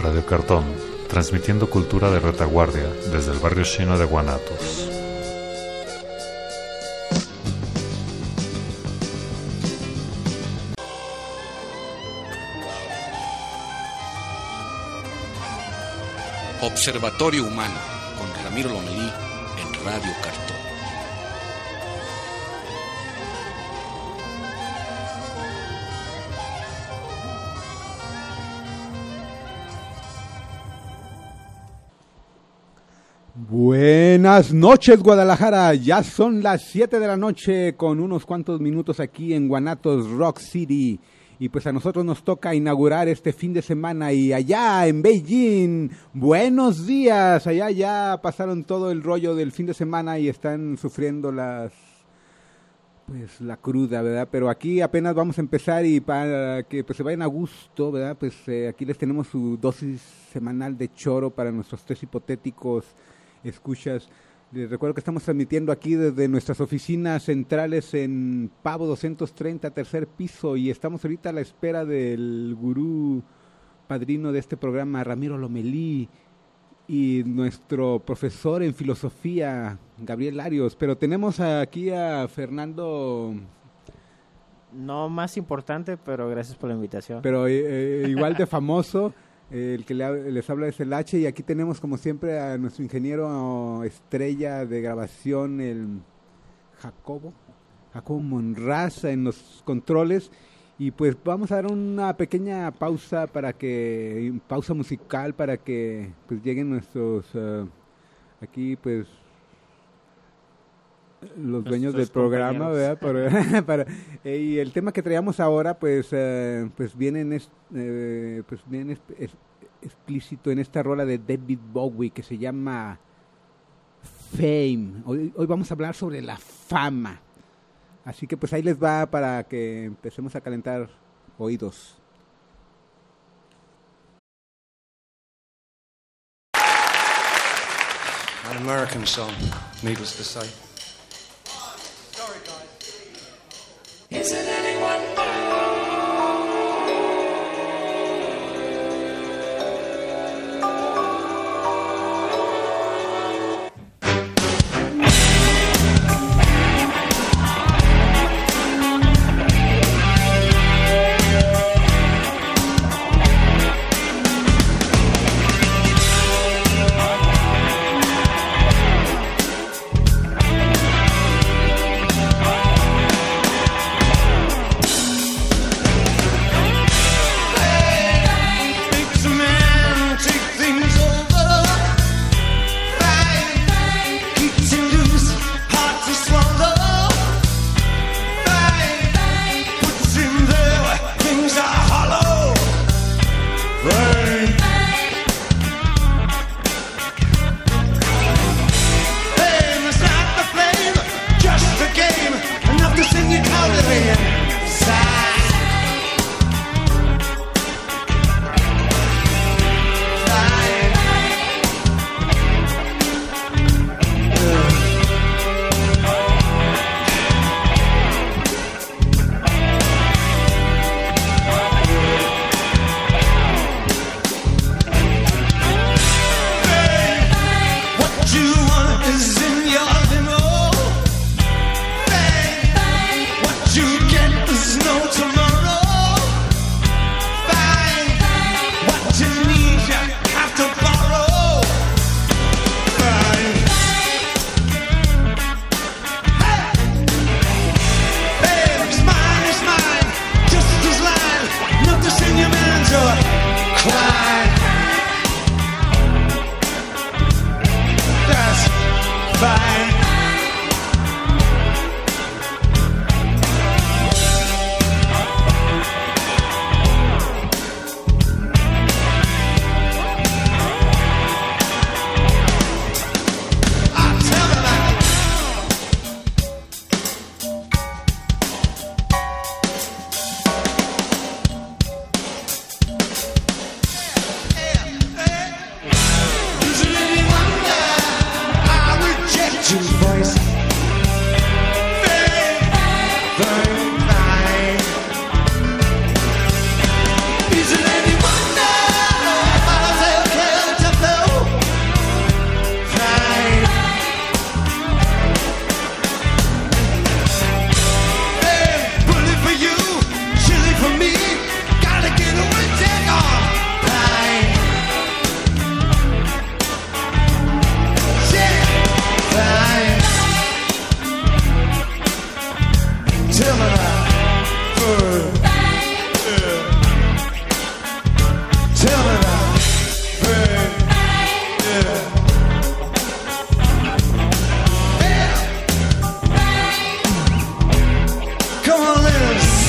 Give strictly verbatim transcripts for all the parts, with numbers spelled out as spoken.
Radio Cartón, transmitiendo cultura de retaguardia desde el barrio chino de Guanatos. Observatorio Humano, con Ramiro Lomelí en Radio Cartón. Buenas noches, Guadalajara. Ya son las siete de la noche con unos cuantos minutos aquí en Guanatos Rock City. Y pues a nosotros nos toca inaugurar este fin de semana. Y allá en Beijing, buenos días. Allá ya pasaron todo el rollo del fin de semana y están sufriendo las... pues la cruda, ¿verdad? Pero aquí apenas vamos a empezar y para que pues se vayan a gusto, ¿verdad? Pues eh, aquí les tenemos su dosis semanal de choro para nuestros tres hipotéticos escuchas. Les recuerdo que estamos transmitiendo aquí desde nuestras oficinas centrales en Pavo doscientos treinta, tercer piso, y estamos ahorita a la espera del gurú padrino de este programa, Ramiro Lomelí, y nuestro profesor en filosofía, Gabriel Larios. Pero tenemos aquí a Fernando... No más importante, pero gracias por la invitación. Pero eh, igual de famoso. El que les habla es el H, y aquí tenemos como siempre a nuestro ingeniero estrella de grabación, el Jacobo, Jacobo Monraza en los controles. Y pues vamos a dar una pequeña pausa para que, pausa musical para que pues lleguen nuestros, uh, aquí pues los dueños del programa, ¿verdad? Para, para, eh, y el tema que traíamos ahora, pues, eh, pues viene en es, eh, pues viene es, es, explícito en esta rola de David Bowie que se llama Fame. Hoy, hoy vamos a hablar sobre la fama. Así que pues ahí les va para que empecemos a calentar oídos. An American song, needless to say. Isn't anyone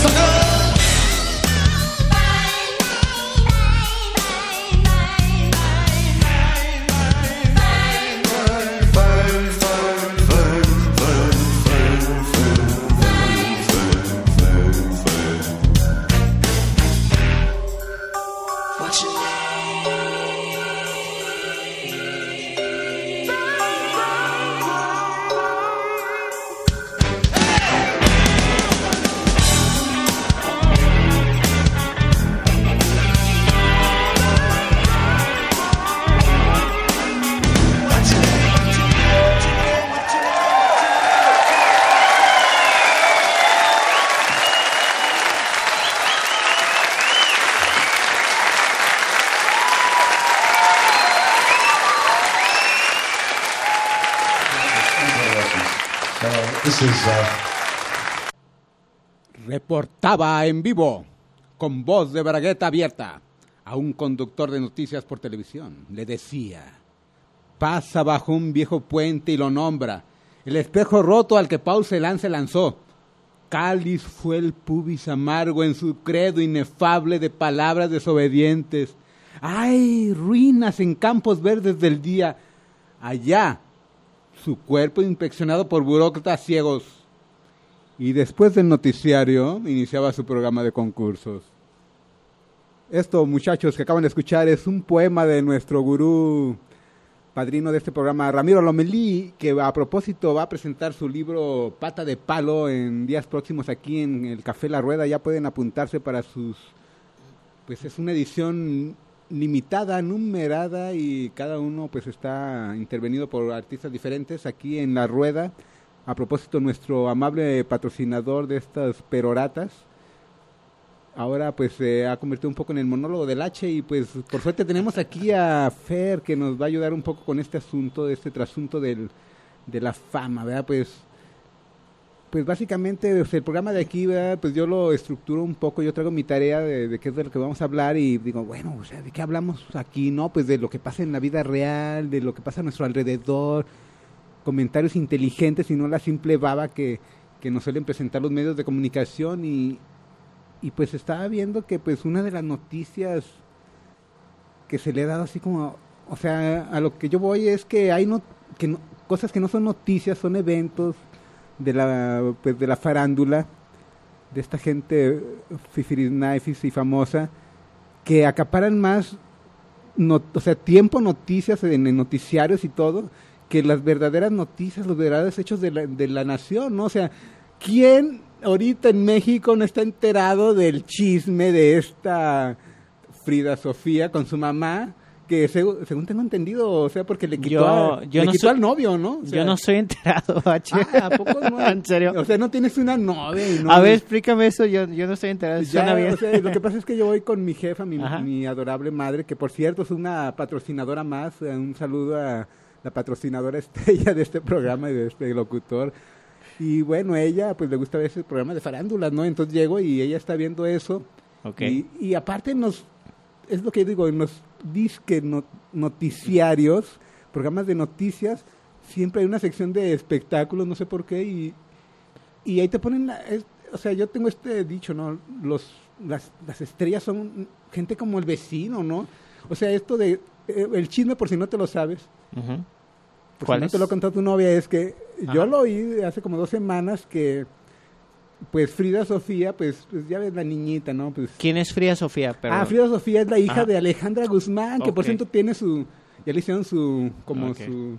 Reportaba en vivo, con voz de bragueta abierta, a un conductor de noticias por televisión. Le decía: pasa bajo un viejo puente y lo nombra. El espejo roto al que Paul Celan se lanzó. Cáliz fue el pubis amargo en su credo inefable de palabras desobedientes. ¡Ay! Ruinas en campos verdes del día. Allá, su cuerpo inspeccionado por burócratas ciegos. Y después del noticiario, iniciaba su programa de concursos. Esto, muchachos, que acaban de escuchar, es un poema de nuestro gurú, padrino de este programa, Ramiro Lomelí, que a propósito va a presentar su libro Pata de Palo en días próximos aquí en el Café La Rueda. Ya pueden apuntarse para sus... Pues es una edición limitada, numerada, y cada uno pues está intervenido por artistas diferentes aquí en La Rueda. A propósito, nuestro amable patrocinador de estas peroratas, ahora pues se eh, ha convertido un poco en el monólogo del H, y pues por suerte tenemos aquí a Fer, que nos va a ayudar un poco con este asunto, este trasunto del, de la fama, ¿verdad? Pues, pues básicamente o sea, el programa de aquí, ¿verdad? Pues yo lo estructuro un poco, yo traigo mi tarea de, de qué es de lo que vamos a hablar, y digo, bueno, o sea, ¿de qué hablamos aquí? No, pues de lo que pasa en la vida real, de lo que pasa a nuestro alrededor, comentarios inteligentes y no la simple baba que, que nos suelen presentar los medios de comunicación. Y, y pues estaba viendo que pues una de las noticias que se le ha dado así como, o sea, a lo que yo voy es que hay no, que no, cosas que no son noticias, son eventos de la pues de la farándula, de esta gente fifirisnaifis y famosa, que acaparan más no, o sea, tiempo noticias en, en noticiarios y todo, que las verdaderas noticias, los verdaderos hechos de la, de la nación, ¿no? O sea, ¿quién ahorita en México no está enterado del chisme de esta Frida Sofía con su mamá? Que según, según tengo entendido, o sea, porque le quitó, yo, a, yo le no quitó soy, al novio, ¿no? O sea, yo no soy enterado, H. Ah, ¿a poco no? ¿En serio? O sea, no tienes una novia y no... A ver, explícame eso, yo, yo no estoy enterado. Ya, Suena bien. o sea, lo que pasa es que yo voy con mi jefa, mi, Ajá. mi adorable madre, que por cierto es una patrocinadora más. Un saludo a la patrocinadora estrella de este programa y de este locutor. Y bueno, ella pues le gusta ver ese programa de farándulas, ¿no? Entonces llego y ella está viendo eso. Okay. Y, y aparte nos, es lo que digo, en los disque no, noticiarios, programas de noticias, siempre hay una sección de espectáculos, no sé por qué, y, y ahí te ponen, la, es, o sea, yo tengo este dicho, ¿no? Los, las, las estrellas son gente como el vecino, ¿no? O sea, esto de, eh, el chisme por si no te lo sabes. Uh-huh. Por ¿Cuál si no es? te lo ha contado tu novia, es que Ajá. yo lo oí hace como dos semanas que pues Frida Sofía, pues, pues ya ves la niñita, ¿no? Pues, ¿Quién es Frida Sofía? Perdón. ah, Frida Sofía es la hija Ajá. de Alejandra Guzmán, que por Ok. cierto tiene su, ya le hicieron su, como Ok. su,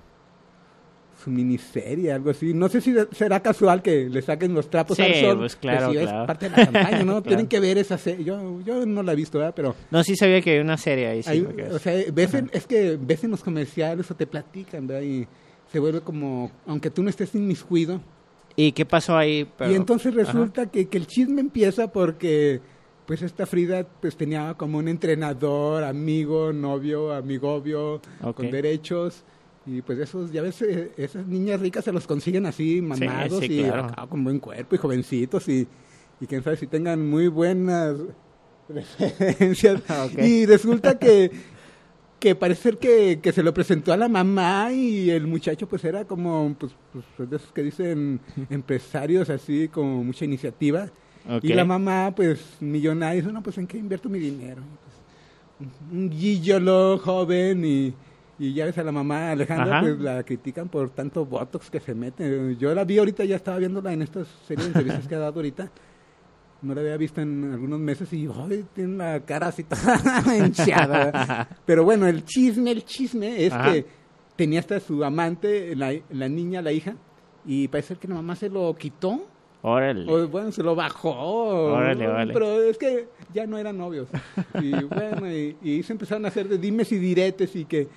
su miniserie, algo así. No sé si será casual que le saquen los trapos Sí, al sol. pues, claro, pero sí claro. es parte de la campaña, ¿no? Claro. Tienen que ver esa serie. Yo, yo no la he visto, ¿verdad? Pero No, sí sabía que hay una serie ahí. Sí, hay, porque- o sea, ves en- es que ves en los comerciales o te platican, ¿verdad? Y se vuelve como, aunque tú no estés inmiscuido. ¿Y qué pasó ahí? Pero- Y entonces resulta Ajá. que, que el chisme empieza porque pues esta Frida pues tenía como un entrenador, amigo, novio, amigovio, Ok. con derechos. Y pues esos, ya ves, eh, esas niñas ricas se los consiguen así, mamados sí, y claro. acá con buen cuerpo y jovencitos y, y quién sabe si tengan muy buenas referencias. Ok. Y resulta que, que parece ser que, que se lo presentó a la mamá y el muchacho pues era como, pues, pues de esos que dicen empresarios así, como mucha iniciativa. Ok. Y la mamá, pues, millonaria, dice, no, pues, ¿en qué invierto mi dinero? Pues, un, un gigolo joven y, y ya ves a la mamá Alejandra, Ajá. pues, la critican por tanto botox que se mete. Yo la vi ahorita, ya estaba viéndola en estas series de entrevistas que ha dado ahorita. No la había visto en algunos meses y ay, tiene la cara así toda hinchada. Pero bueno, el chisme, el chisme es Ajá. que tenía hasta su amante, la, la niña, la hija, y parece que la mamá se lo quitó. Órale. O bueno, se lo bajó. Órale, órale. Pero es que ya no eran novios. Y bueno, y, y se empezaron a hacer de dimes y diretes y que...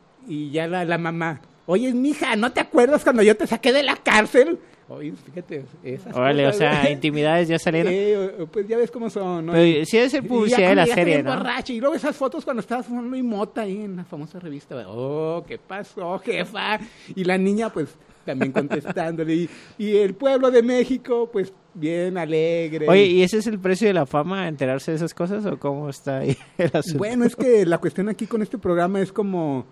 Y ya la, la mamá, oye, mija, ¿no te acuerdas cuando yo te saqué de la cárcel? Oye, fíjate, esas Órale, o cosas, sea, ¿eh? intimidades ya salieron. Eh, pues ya ves cómo son, ¿no? Pero sí debe ser Y ya publicidad de cuando la ya serie, está bien ¿no? borracha, y luego esas fotos cuando estabas fumando y mota ahí en la famosa revista. Oh, ¿qué pasó, jefa? Y la niña, pues, también contestándole. Y, y el pueblo de México, pues, bien alegre. Oye, ¿y ese es el precio de la fama, enterarse de esas cosas o cómo está ahí el asunto? Bueno, es que la cuestión aquí con este programa es como,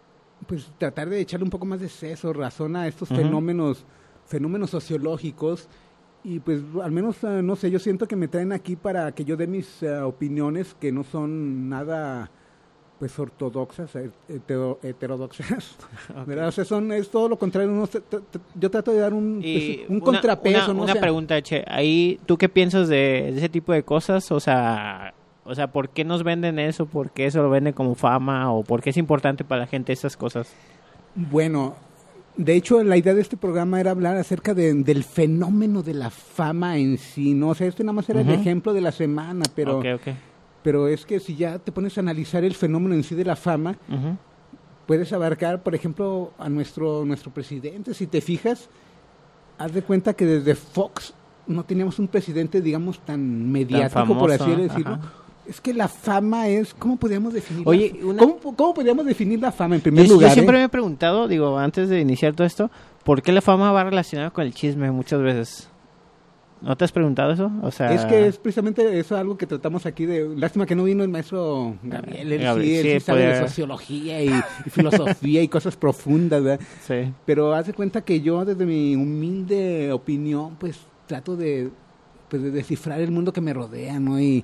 pues, tratar de echarle un poco más de seso, razón a estos Ujú. fenómenos, fenómenos sociológicos. Y pues, al menos, eh, no sé, yo siento que me traen aquí para que yo dé mis eh, opiniones que no son nada, pues, ortodoxas, eh, hetero- heterodoxas, ¿verdad? O sea, son, es todo lo contrario. Uno se- t- t- yo trato de dar un, Y pues, un una- contrapeso, una, ¿no? O una sea, pregunta, Che, ahí, ¿tú qué piensas de, de ese tipo de cosas? O sea, o sea, ¿por qué nos venden eso? ¿Por qué eso lo venden como fama? ¿O por qué es importante para la gente esas cosas? Bueno, de hecho, la idea de este programa era hablar acerca de- del fenómeno de la fama en sí, ¿no? O sea, este nada más era Ujú. el ejemplo de la semana, pero, Ok, ok. pero es que si ya te pones a analizar el fenómeno en sí de la fama, Ujú. puedes abarcar, por ejemplo, a nuestro, nuestro presidente. Si te fijas, haz de cuenta que desde Fox no teníamos un presidente, digamos, tan mediático, por famoso, así decirlo. ajá. Es que la fama es, ¿cómo podríamos definir? Oye, la, una- ¿cómo, ¿cómo podríamos definir la fama en primer Yo, yo lugar? siempre eh? me he preguntado, digo, antes de iniciar todo esto, ¿por qué la fama va relacionada con el chisme muchas veces? ¿No te has preguntado eso? O sea, Es que es precisamente eso algo que tratamos aquí de... Lástima que no vino el maestro Gabriel, él Gabriel, sí, él sí, sí sabe de podría- sociología y, y filosofía y cosas profundas, ¿verdad? Sí. Pero haz de cuenta que yo, desde mi humilde opinión, pues trato de, pues, de descifrar el mundo que me rodea, ¿no? Y,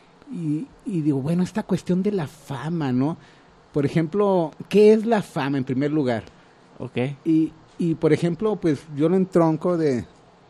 y, y digo, bueno, esta cuestión de la fama, ¿no? Por ejemplo, ¿qué es la fama en primer lugar? Ok. Y, y por ejemplo, pues yo lo entronco de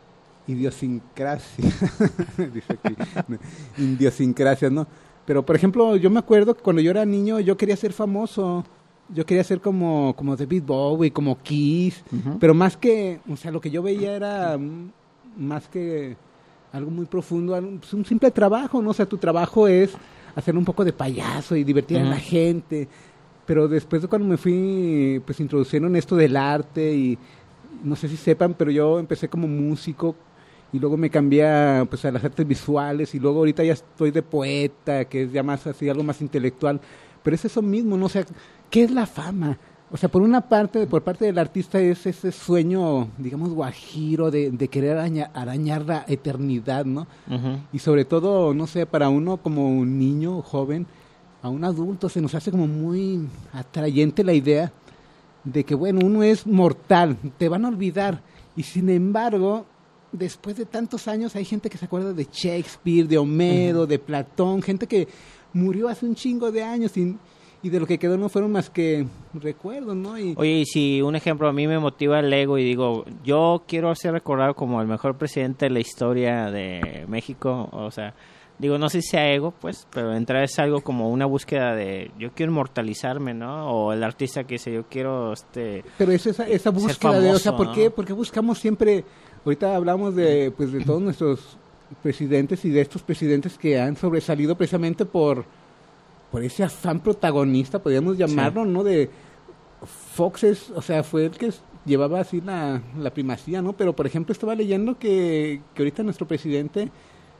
idiosincrasia, dice aquí, no, idiosincrasia, ¿no? Pero por ejemplo, yo me acuerdo que cuando yo era niño yo quería ser famoso, yo quería ser como, como David Bowie, como Kiss, Ujú. pero más que, o sea, lo que yo veía era mm, más que algo muy profundo, algo- pues, un simple trabajo, ¿no? O sea, tu trabajo es hacer un poco de payaso y divertir a la Ujú. gente. Pero después de cuando me fui, pues introducieron esto del arte y no sé si sepan, pero yo empecé como músico y luego me cambié a, pues, a las artes visuales y luego ahorita ya estoy de poeta, que es ya más así, algo más intelectual. Pero es eso mismo, ¿no? O sea, ¿qué es la fama? O sea, por una parte, por parte del artista es ese sueño, digamos, guajiro de, de querer araña- arañar la eternidad, ¿no? Ujú. Y sobre todo, no sé, para uno como un niño joven, a un adulto se nos hace como muy atrayente la idea de que, bueno, uno es mortal, te van a olvidar. Y sin embargo, después de tantos años hay gente que se acuerda de Shakespeare, de Homero, de Platón, gente que murió hace un chingo de años y, y de lo que quedó no fueron más que recuerdos, ¿no? Y, Oye, y si un ejemplo a mí me motiva el ego y digo, yo quiero ser recordado como el mejor presidente de la historia de México, o sea, digo, no sé si sea ego, pues, pero entrar es algo como una búsqueda de, yo quiero inmortalizarme, ¿no? O el artista que dice, yo quiero, este... Pero es esa, esa búsqueda de, o sea, famoso, ¿por ¿no? qué? Porque buscamos siempre, ahorita hablamos de, pues, de todos nuestros presidentes y de estos presidentes que han sobresalido precisamente por, por ese afán protagonista, podríamos llamarlo, ¿no? De Fox es, o sea, fue el que s- llevaba así la, la primacía, ¿no? Pero, por ejemplo, estaba leyendo que, que ahorita nuestro presidente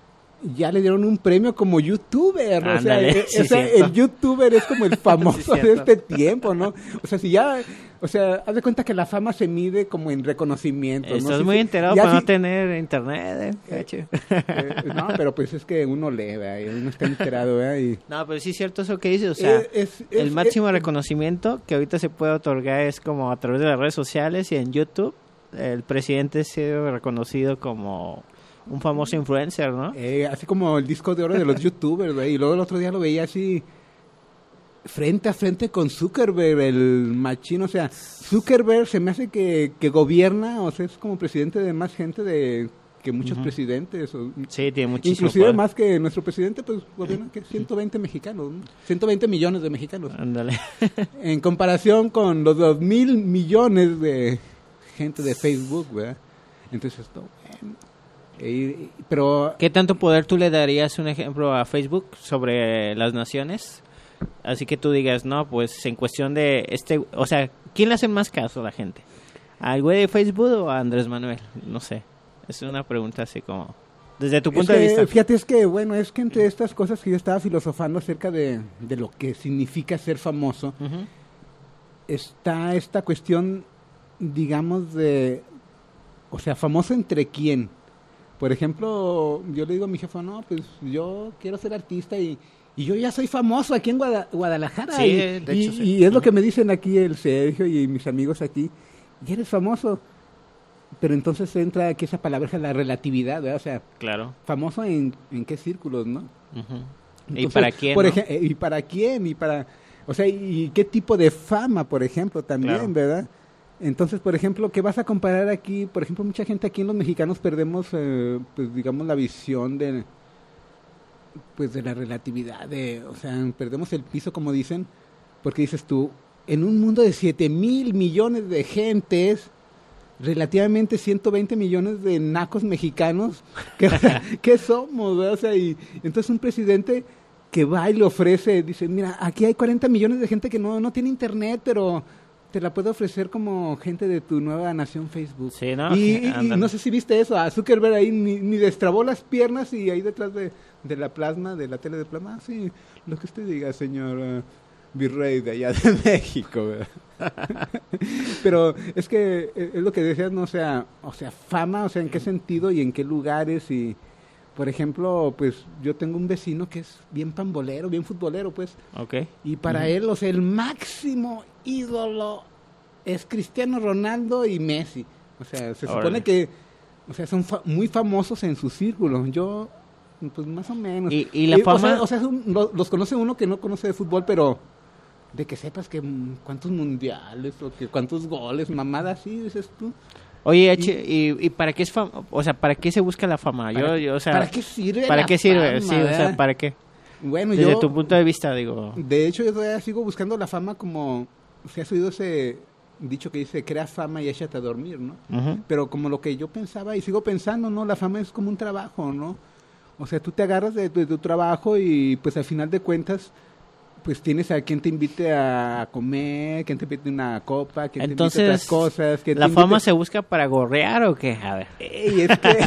ya le dieron un premio como youtuber, o sea, Ándale, e- sí, o sea, cierto. el youtuber es como el famoso de cierto. este tiempo, ¿no? O sea, si ya, o sea, haz de cuenta que la fama se mide como en reconocimiento, ¿no? Estás Si- muy si- enterado ya para no si- tener internet, eh, cacho. eh, no, pero pues es que uno lee, ¿verdad? Y uno está enterado, ¿verdad? Y, No, pero sí es cierto eso que dices, o sea, Eh, es- el es- máximo es- reconocimiento que ahorita se puede otorgar es como a través de las redes sociales y en YouTube. El presidente ha sido reconocido como un famoso influencer, ¿no? Eh, así como el disco de oro de los youtubers, güey. Y luego el otro día lo veía así, frente a frente con Zuckerberg, el machino. O sea, Zuckerberg se me hace que, que gobierna, o sea, es como presidente de más gente de que muchos uh-huh. presidentes. O, sí, tiene muchísimo inclusive poder. Más que nuestro presidente, pues gobierna que ciento veinte mexicanos, ¿no? ciento veinte millones de mexicanos. Ándale. En comparación con los dos mil millones de gente de Facebook, ¿verdad? Entonces esto, bueno, eh, pero... ¿Qué tanto poder tú le darías, un ejemplo, a Facebook sobre las naciones? Así que tú digas, no, pues en cuestión de este, o sea, ¿quién le hace más caso a la gente? ¿Al güey de Facebook o a Andrés Manuel? No sé, es una pregunta así como, desde tu punto es de que, vista. Fíjate, es que, bueno, es que entre estas cosas que yo estaba filosofando acerca de, de lo que significa ser famoso, uh-huh. está esta cuestión, digamos, de, o sea, famoso entre quién. Por ejemplo, yo le digo a mi jefa, no, pues yo quiero ser artista y, y yo ya soy famoso aquí en Guada- Guadalajara. Sí, y, de hecho, y, sí. y es lo que me dicen aquí el Sergio y mis amigos aquí, y eres famoso. Pero entonces entra aquí esa palabra, la relatividad, ¿verdad? O sea, claro. famoso en, en qué círculos, ¿no? Uh-huh. Entonces, ¿Y para quién? Por ¿no? ej- ¿Y para quién? Y para, o sea, ¿y qué tipo de fama, por ejemplo, también, Claro. ¿verdad? Entonces, por ejemplo, ¿qué vas a comparar aquí? Por ejemplo, mucha gente aquí en los mexicanos perdemos, eh, pues, digamos, la visión de, pues, de la relatividad, de, o sea, perdemos el piso, como dicen, porque dices tú, en un mundo de siete mil millones de gentes, relativamente ciento veinte millones de nacos mexicanos, ¿qué, ¿qué somos? ¿Verdad? O sea, y entonces un presidente que va y le ofrece, dice, mira, aquí hay cuarenta millones de gente que no, no tiene internet, pero te la puedo ofrecer como gente de tu nueva nación Facebook. Sí, ¿no? Y, Sí, y- y no sé si viste eso, a Zuckerberg ahí ni, ni destrabó las piernas y ahí detrás de, de la plasma, de la tele de plasma, ah, sí, lo que usted diga, señor uh, virrey de allá de México, ¿verdad? Pero es que eh, es lo que decías, no, o sea, o sea, fama, o sea, en qué sentido y en qué lugares. Y por ejemplo, pues yo tengo un vecino que es bien pambolero, bien futbolero, pues, Ok. y para Ujú. él, o sea, el máximo ídolo es Cristiano Ronaldo y Messi. O sea, se Órale. supone que, o sea, son fa- muy famosos en su círculo. Yo, pues más o menos. Y- y la o fama- sea, o sea, son- lo- los conoce uno que no conoce de fútbol, pero de que sepas que mm, cuántos mundiales o que cuántos goles, mamadas, sí, dices tú. Oye, H, y, y para qué es fama? O sea, ¿para qué se busca la fama? Yo, ¿Para, yo, o sea, ¿para qué sirve ¿para la qué sirve? fama, Sí, o sea, verdad? ¿para qué? Bueno, Desde yo, tu punto de vista, digo. de hecho, yo todavía sigo buscando la fama como, si has oído ese dicho que dice, crea fama y échate a dormir, ¿no? Ujú. Pero como lo que yo pensaba y sigo pensando, ¿no? La fama es como un trabajo, ¿no? O sea, tú te agarras de, de tu trabajo y pues al final de cuentas, pues tienes a quien te invite a comer, quien te invite una copa, quien te invite a Entonces, otras cosas. Quien ¿la te fama invite- se busca para gorrear o qué? A ver. Ey, es que...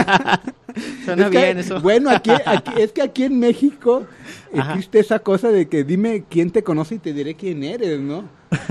Suena Es que, bien eso. Bueno, aquí, aquí- es que aquí en México Ajá. existe esa cosa de que dime quién te conoce y te diré quién eres, ¿no?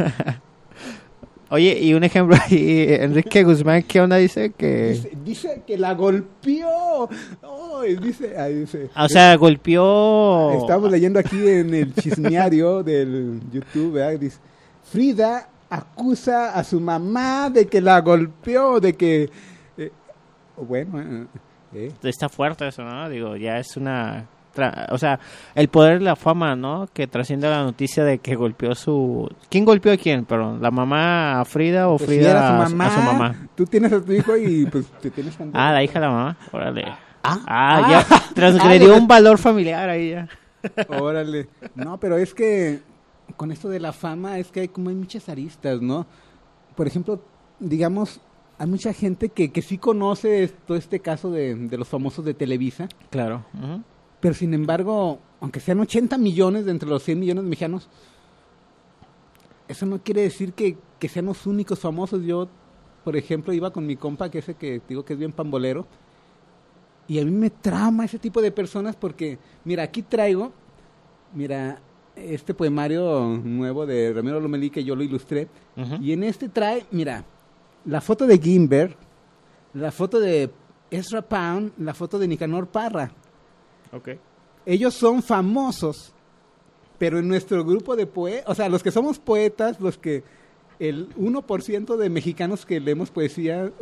Oye, y un ejemplo ahí, Enrique Guzmán, ¿qué onda dice? Que, Dice, dice que la golpeó. Oh, y dice, ahí dice. o sea, golpeó... Estamos leyendo aquí en el chismeario del YouTube, ¿verdad? Dice, Frida acusa a su mamá de que la golpeó, de que... eh, bueno, eh, eh. Está fuerte eso, ¿no? Digo, ya es una... tra- O sea, el poder de la fama, ¿no? Que trasciende la noticia de que golpeó su... ¿Quién golpeó a quién? Perdón, ¿la mamá a Frida o Pues si Frida era a, su su- mamá, a su mamá? tú tienes a tu hijo y pues te tienes que... Ah, la hija de la mamá. Órale. Ah, Ah, ah. ya transgredió Ah, un valor familiar ahí ya. Órale. No, pero es que con esto de la fama es que hay como hay muchas aristas, ¿no? Por ejemplo, digamos, hay mucha gente que, que sí conoce todo este caso de, de los famosos de Televisa, Claro. Ujú. pero sin embargo, aunque sean ochenta millones de entre los cien millones de mexicanos, eso no quiere decir que, que sean los únicos famosos. Yo, por ejemplo, iba con mi compa, que ese que digo que es bien pambolero, y a mí me trama ese tipo de personas porque, mira, aquí traigo, mira, este poemario nuevo de Ramiro Lomelí que yo lo ilustré, Ujú. y en este trae, mira, la foto de Gimber, la foto de Ezra Pound, la foto de Nicanor Parra. Ok. Ellos son famosos, pero en nuestro grupo de poetas, o sea, los que somos poetas, los que el uno por ciento de mexicanos que leemos poesía, o sea,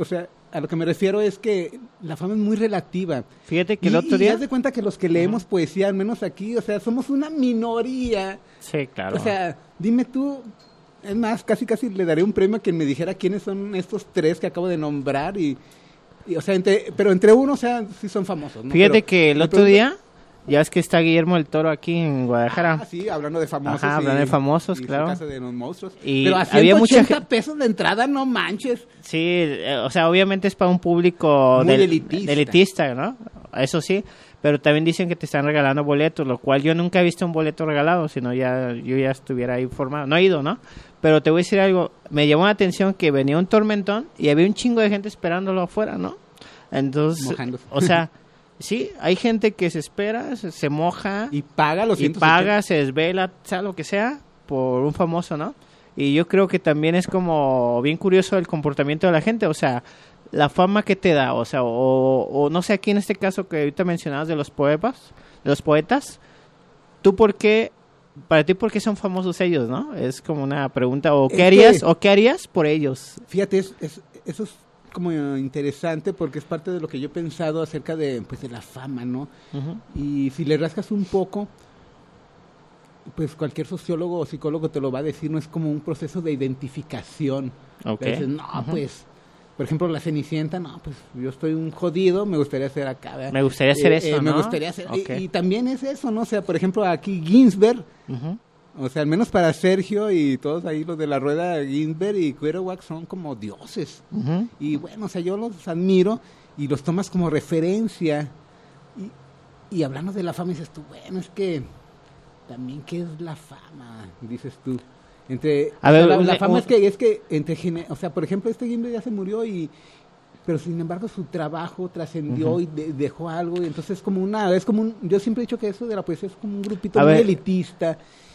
a lo que me refiero es que la fama es muy relativa. Fíjate que y, el otro y día... haz de cuenta que los que leemos uh-huh. poesía, al menos aquí, o sea, somos una minoría. Sí, claro. O sea, dime tú, es más, casi casi le daré un premio a quien me dijera quiénes son estos tres que acabo de nombrar y, y o sea, entre, pero entre uno, o sea, sí son famosos, ¿no? Fíjate pero, que el otro día, ya es que está Guillermo del Toro aquí en Guadalajara. Ah, sí, hablando de famosos. Ajá, hablando y, de famosos, y claro. Su casa de los monstruos. Y pero a ciento ochenta había mucha gente... pesos de entrada, no manches. Sí, eh, o sea, obviamente es para un público muy del, elitista. elitista, ¿no? Eso sí, pero también dicen que te están regalando boletos, lo cual yo nunca he visto un boleto regalado, sino ya yo ya estuviera ahí informado. No he ido, ¿no? Pero te voy a decir algo, me llamó la atención que venía un tormentón y había un chingo de gente esperándolo afuera, ¿no? Entonces, Mojándose. o sea, sí, hay gente que se espera, se, se moja y paga los y ciento ochenta. paga, se desvela, sea lo que sea, por un famoso, ¿no? Y yo creo que también es como bien curioso el comportamiento de la gente, o sea, la fama que te da, o sea, o, o no sé, aquí en este caso que ahorita mencionabas de los poetas, de los poetas, ¿tú por qué, para ti por qué son famosos ellos, no? Es como una pregunta, o qué es harías, que, o qué harías por ellos. Fíjate, es, es, eso es como interesante porque es parte de lo que yo he pensado acerca de, pues, de la fama, ¿no? Uh-huh. Y si le rascas un poco, pues cualquier sociólogo o psicólogo te lo va a decir, no es como un proceso de identificación. Okay. Dices, no, uh-huh. pues, por ejemplo, la Cenicienta, no, pues yo estoy un jodido, me gustaría ser acá, ¿verdad? Me gustaría hacer eh, eso, eh, ¿no? Me gustaría hacer, okay. y, y también es eso, ¿no? O sea, por ejemplo, aquí Ginsberg, uh-huh. o sea, al menos para Sergio y todos ahí los de la rueda, Ginsberg y Kerouac son como dioses. Uh-huh. Y bueno, o sea, yo los admiro y los tomas como referencia. Y, y hablando de la fama, dices tú, bueno, es que también, ¿qué es la fama? Dices tú. Entre, a ver, la, un, la fama un, es que, es que entre, o sea, por ejemplo, este Ginsberg ya se murió y... pero sin embargo su trabajo trascendió uh-huh. y de, dejó algo y entonces es como una, es como un, yo siempre he dicho que eso de la poesía es como un grupito a muy ver. elitista.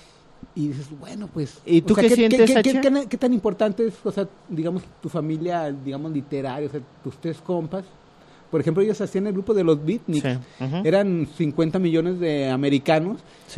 Y dices, bueno, pues... ¿Y tú o sea, qué, qué sientes, qué, H? qué, qué, qué tan importante es, o sea, digamos, tu familia, digamos, literaria, o sea, tus tres compas? Por ejemplo, ellos hacían el grupo de los beatniks. Sí. Uh-huh. Eran cincuenta millones de americanos sí.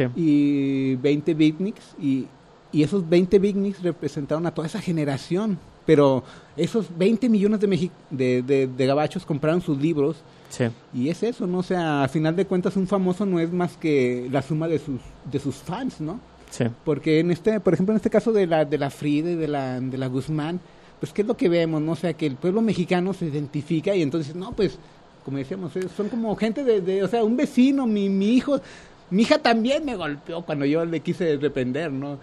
y veinte beatniks. Y, y esos veinte beatniks representaron a toda esa generación. Pero esos veinte millones de, Mexi- de, de, de gabachos compraron sus libros. Sí. Y es eso, ¿no? O sea, a final de cuentas, un famoso no es más que la suma de sus, de sus fans, ¿no? Sí. Porque en este, por ejemplo, en este caso de la de la Frida y de la de la Guzmán, pues qué es lo que vemos, ¿no? O sea, que el pueblo mexicano se identifica y entonces, no, pues, como decíamos, son como gente de, de o sea, un vecino, mi mi hijo, mi hija también me golpeó cuando yo le quise reprender, ¿no?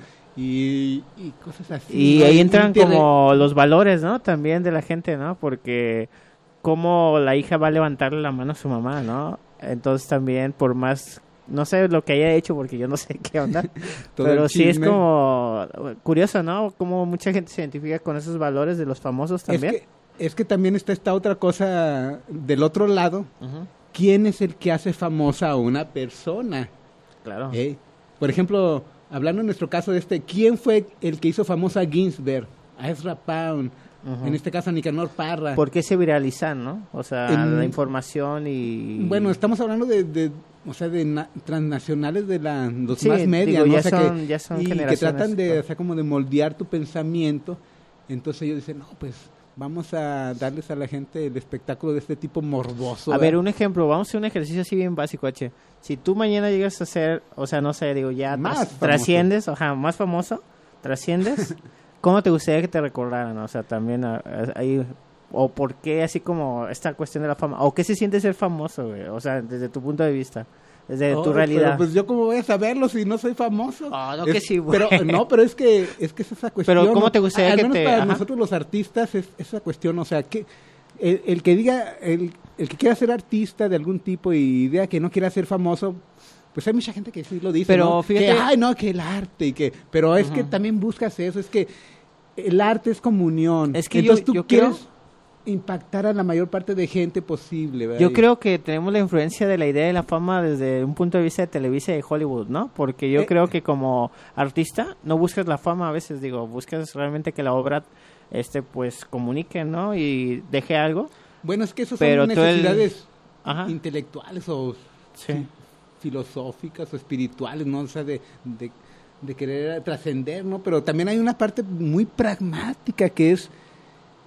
Y, y cosas así. Y ¿no? ahí entran Inter- como los valores, ¿no? También de la gente, ¿no? Porque como la hija va a levantarle la mano a su mamá, ¿no? Entonces también, por más... no sé lo que haya hecho porque yo no sé qué onda, pero sí es como curioso, ¿no? Como mucha gente se identifica con esos valores de los famosos también. Es que, es que también está esta otra cosa del otro lado. Uh-huh. ¿Quién es el que hace famosa a una persona? Claro. ¿Eh? Por ejemplo, hablando en nuestro caso de este, ¿quién fue el que hizo famosa a Ginsberg, a Ezra Pound? Uh-huh. En este caso a Nicanor Parra. ¿Por qué se viralizan, no? O sea, en, la información y... Bueno, estamos hablando de, de o sea, de na- transnacionales de la, los sí, más media, digo, ¿no? ya O sea, son, que, ya son y que tratan de, o sea, como de moldear tu pensamiento. Entonces ellos dicen, no, pues vamos a darles a la gente el espectáculo de este tipo morboso. A ¿verdad? ver, un ejemplo, vamos a hacer un ejercicio así bien básico, H. Si tú mañana llegas a ser, o sea, no sé, digo, ya más tras- trasciendes, ajá, más famoso, trasciendes, ¿cómo te gustaría que te recordaran? O sea, también ahí, o por qué así como esta cuestión de la fama, o qué se siente ser famoso, güey? O sea, desde tu punto de vista, desde Oh, tu realidad. Pero pues yo cómo voy a saberlo si no soy famoso. Oh, no Es- que sí, güey. pero no, pero es que es que es esa cuestión. Pero ¿cómo ¿no? te gustaría Al que menos te- para ajá. nosotros los artistas es esa cuestión, o sea, que el, el que diga el, el que quiera ser artista de algún tipo y diga que no quiera ser famoso, pues hay mucha gente que sí lo dice, Pero ¿no? fíjate- que ay, no, que el arte y que pero es Ujú. que también buscas eso, es que el arte es comunión. Es que entonces yo- tú yo quieres creo- impactar a la mayor parte de gente posible, ¿verdad? Yo Y- creo que tenemos la influencia de la idea de la fama desde un punto de vista de Televisa y de Hollywood, ¿no? Porque yo Eh, creo que como artista no buscas la fama a veces, digo, buscas realmente que la obra este pues comunique, ¿no? Y deje algo. Bueno, es que eso Pero son tú el- necesidades Ajá. intelectuales o Sí. fi- filosóficas o espirituales, ¿no? O sea, de, de, de querer trascender, ¿no? Pero también hay una parte muy pragmática que es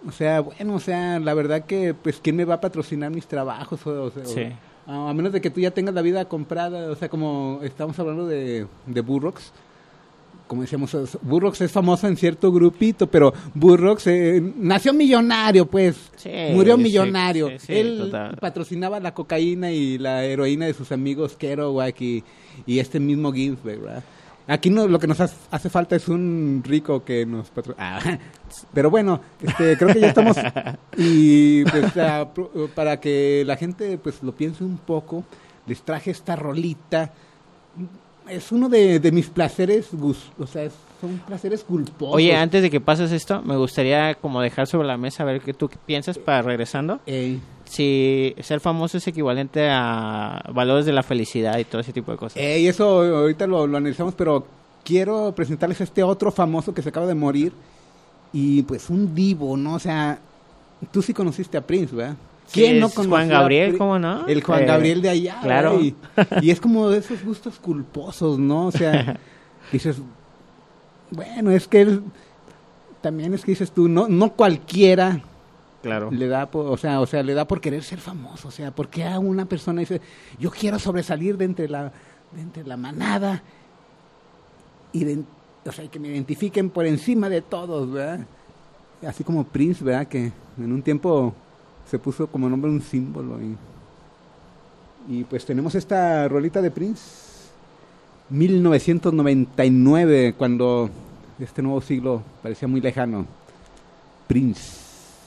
O sea, bueno, o sea, la verdad que, pues, ¿quién me va a patrocinar mis trabajos? O, o, Sí. o, a menos de que tú ya tengas la vida comprada, o sea, como estamos hablando de, de Burroughs, como decíamos, Burroughs es famoso en cierto grupito, pero Burroughs eh, nació millonario, pues, Sí, murió sí, millonario. sí, sí, Él total. patrocinaba la cocaína y la heroína de sus amigos Kerouac y, y este mismo Ginsberg, ¿verdad? Aquí no, lo que nos hace, hace falta es un rico que nos patrocine. Ah, pero bueno, este, creo que ya estamos. Y pues, a, para que la gente pues lo piense un poco, les traje esta rolita. Es uno de, de mis placeres, o sea, es, son placeres culposos. Oye, antes de que pases esto, me gustaría como dejar sobre la mesa a ver qué tú qué piensas para regresando. Eh, Si ser famoso es equivalente a valores de la felicidad y todo ese tipo de cosas. eh, y eso ahorita lo, lo analizamos, pero quiero presentarles a este otro famoso que se acaba de morir. Y pues un divo, ¿no? O sea, tú sí conociste a Prince, ¿verdad? Sí, ¿Quién no es conoció Juan a Gabriel, Pri- ¿cómo no? El Juan Eh, Gabriel de allá, claro. ¿verdad? Y, y es como de esos gustos culposos, ¿no? O sea, dices, bueno, es que él, también es que dices tú, no, no cualquiera Claro. le da, por, o sea, o sea, le da por querer ser famoso, o sea, porque a una persona dice, yo quiero sobresalir de entre la, de entre la manada y de, o sea, que me identifiquen por encima de todos, ¿verdad? Así como Prince, ¿verdad? Que en un tiempo se puso como nombre un símbolo y, y pues tenemos esta rolita de Prince, mil novecientos noventa y nueve, cuando este nuevo siglo parecía muy lejano. Prince.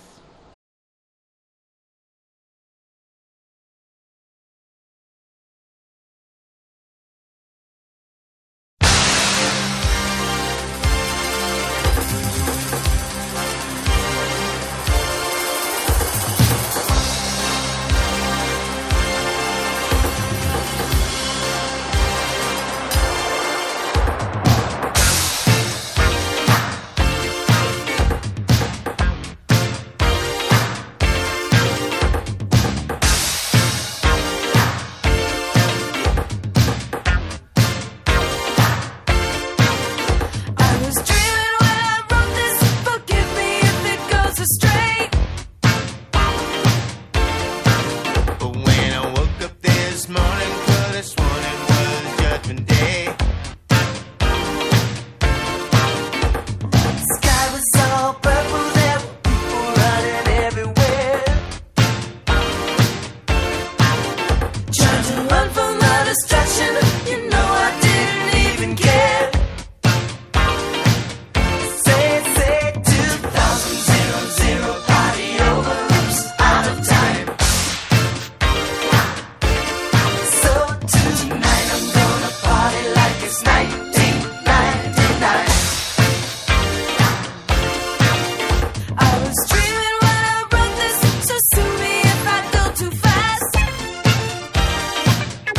I was dreaming when I wrote this. Forgive me if it goes astray. But when I woke up this morning, could have sworn it was Judgment Day. Sky was all purple, there were people running everywhere, trying to run from the destruction. You know I didn't even care. Say, say, two thousand zero zero, party over, oops, out of time. So tonight I'm gonna party like it's nineteen ninety-nine. I was dreaming when I wrote this, so sue me if I go too fast.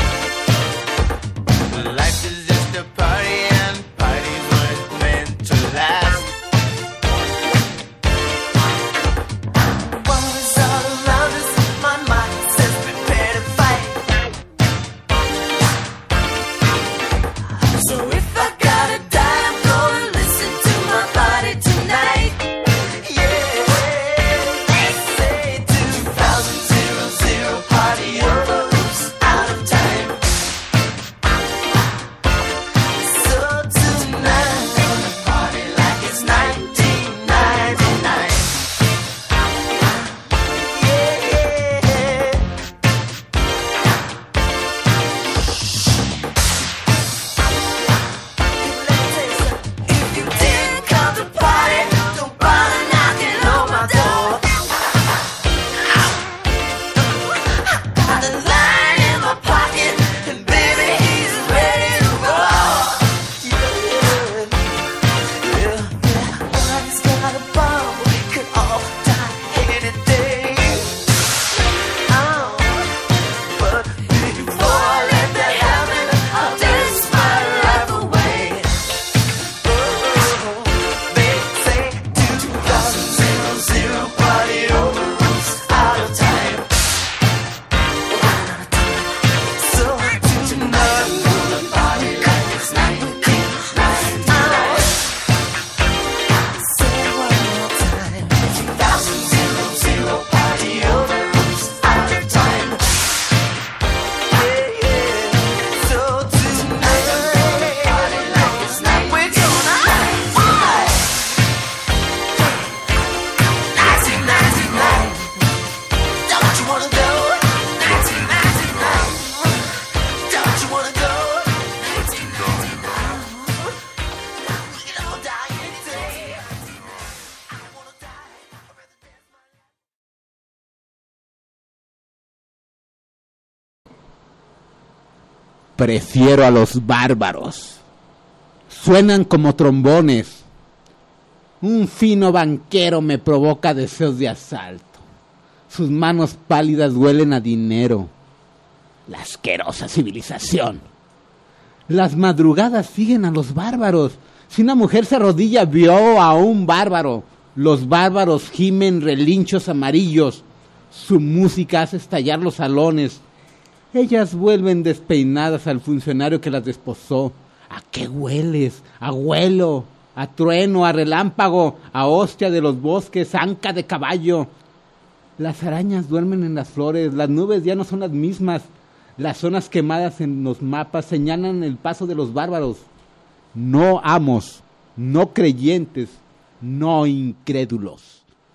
Prefiero a los bárbaros. Suenan como trombones. Un fino banquero me provoca deseos de asalto. Sus manos pálidas huelen a dinero. La asquerosa civilización. Las madrugadas siguen a los bárbaros. Si una mujer se arrodilla, vio a un bárbaro. Los bárbaros gimen relinchos amarillos. Su música hace estallar los salones. Ellas vuelven despeinadas al funcionario que las desposó. ¿A qué hueles? Abuelo, a trueno, a relámpago, a hostia de los bosques, anca de caballo. Las arañas duermen en las flores, las nubes ya no son las mismas. Las zonas quemadas en los mapas señalan el paso de los bárbaros. No amos, no creyentes, no incrédulos.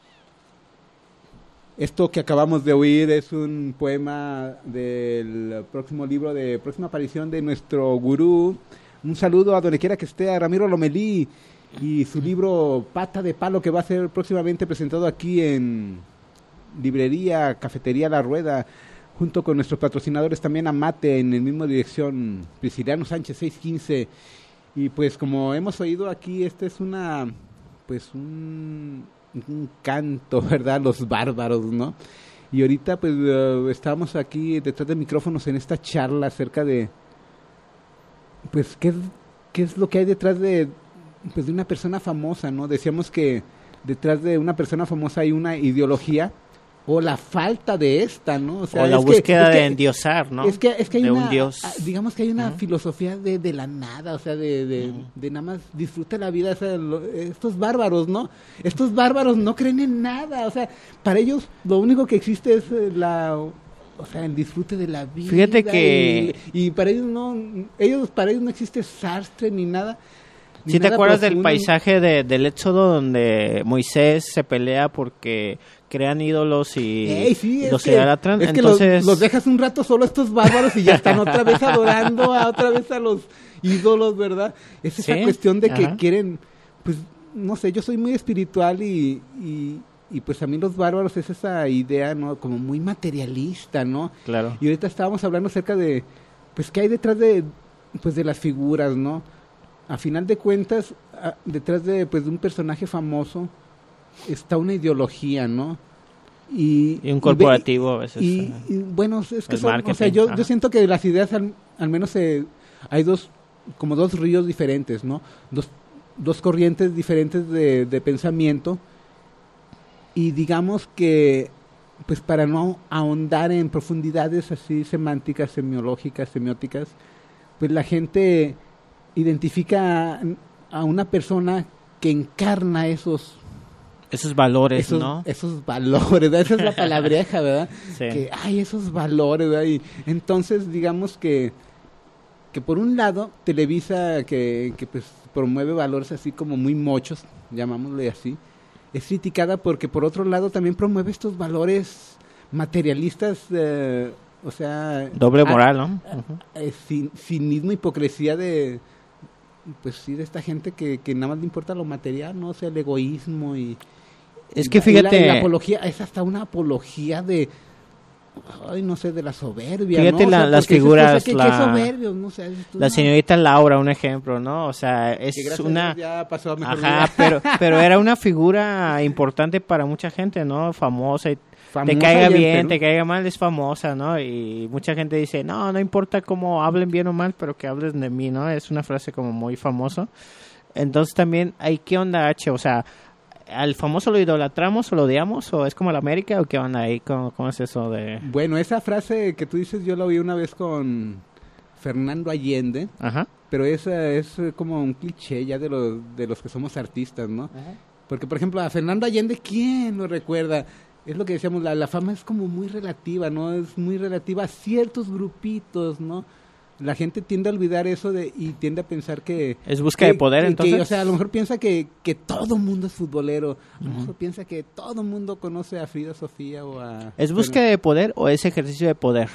Esto que acabamos de oír es un poema del próximo libro, de próxima aparición de nuestro gurú. Un saludo a donde quiera que esté, a Ramiro Lomelí, y su libro Pata de Palo, que va a ser próximamente presentado aquí en Librería Cafetería La Rueda, junto con nuestros patrocinadores también Amate, en el mismo dirección, Prisciliano Sánchez seiscientos quince. Y pues como hemos oído aquí, esta es una, pues un... un canto, ¿verdad? Los bárbaros, ¿no? Y ahorita pues uh, estamos aquí detrás de micrófonos en esta charla acerca de pues qué es, qué es lo que hay detrás de pues de una persona famosa, ¿no? Decíamos que detrás de una persona famosa hay una ideología o la falta de esta, ¿no? O, sea, o la búsqueda que, es que, de endiosar, ¿no? Es que, es que hay de una, un dios. Digamos que hay una uh-huh. filosofía de, de la nada, o sea, de, de, uh-huh. de nada más disfruta la vida. O sea, lo, estos bárbaros, ¿no? Estos bárbaros no creen en nada, o sea, para ellos lo único que existe es la... O sea, el disfrute de la vida. Fíjate que... Y, y para ellos no... ellos Para ellos no existe sastre ni nada. Si ¿Sí te acuerdas profundo. Del paisaje de, del Éxodo donde Moisés se pelea porque crean ídolos y, Ey, sí, y los que, idolatran? Es que Entonces... los, los dejas un rato solo a estos bárbaros y ya están otra vez adorando a otra vez a los ídolos, ¿verdad? Es esa ¿Sí? cuestión de que Ajá. quieren, pues, no sé, yo soy muy espiritual y, y, y pues a mí los bárbaros es esa idea, ¿no? Como muy materialista, ¿no? Claro. Y ahorita estábamos hablando acerca de, pues, qué hay detrás de, pues, de las figuras, ¿no? A final de cuentas, a, detrás de, pues, de un personaje famoso está una ideología, ¿no? Y, y un corporativo y, a veces. Y, y bueno, es que son, o sea, yo, yo siento que las ideas al, al menos eh, hay dos, como dos ríos diferentes, ¿no? Dos, dos corrientes diferentes de, de pensamiento, y digamos que, pues para no ahondar en profundidades así semánticas, semiológicas, semióticas, pues la gente identifica a, a una persona que encarna esos esos valores, esos, ¿no? Esos valores, ¿verdad? Esa es la palabreja, ¿verdad? Sí. Que hay esos valores, ¿verdad? Y entonces, digamos que que por un lado, Televisa, que, que pues promueve valores así como muy mochos, llamámosle así, es criticada porque por otro lado también promueve estos valores materialistas, eh, o sea... Doble moral, a, ¿no? Uh-huh. Eh, sin, cinismo, hipocresía de... pues sí, de esta gente que, que nada más le importa lo material, ¿no? O sea, el egoísmo y... Es que fíjate... La, la apología, es hasta una apología de... Ay, no sé, de la soberbia, fíjate ¿no? la, o sea, las figuras, ¿qué, la, qué soberbios, no? O sea, la señorita Laura, un ejemplo, ¿no? O sea, es una... Ya pasó a mejor Ajá, pero, pero era una figura importante para mucha gente, ¿no? Famosa y... Famosa te caiga bien, te caiga mal, es famosa, ¿no? Y mucha gente dice, no, no importa cómo hablen bien o mal, pero que hablen de mí, ¿no? Es una frase como muy famosa. Entonces también, ¿hay qué onda, H? O sea, ¿al famoso lo idolatramos o lo odiamos? ¿O es como la América? ¿O qué onda ahí? ¿Cómo, cómo es eso de...? Bueno, esa frase que tú dices yo la oí una vez con Fernando Allende. Ajá. Pero esa es como un cliché ya de los, de los que somos artistas, ¿no? Ajá. Porque, por ejemplo, a Fernando Allende, ¿quién lo recuerda? Es lo que decíamos, la, la fama es como muy relativa, ¿no? Es muy relativa a ciertos grupitos, ¿no? La gente tiende a olvidar eso de y tiende a pensar que... ¿Es búsqueda que, de poder, que, entonces? Que, o sea, a lo mejor piensa que, que todo mundo es futbolero. A lo mejor uh-huh. piensa que todo mundo conoce a Frida Sofía o a... ¿Es búsqueda bueno, de poder o es ejercicio de poder?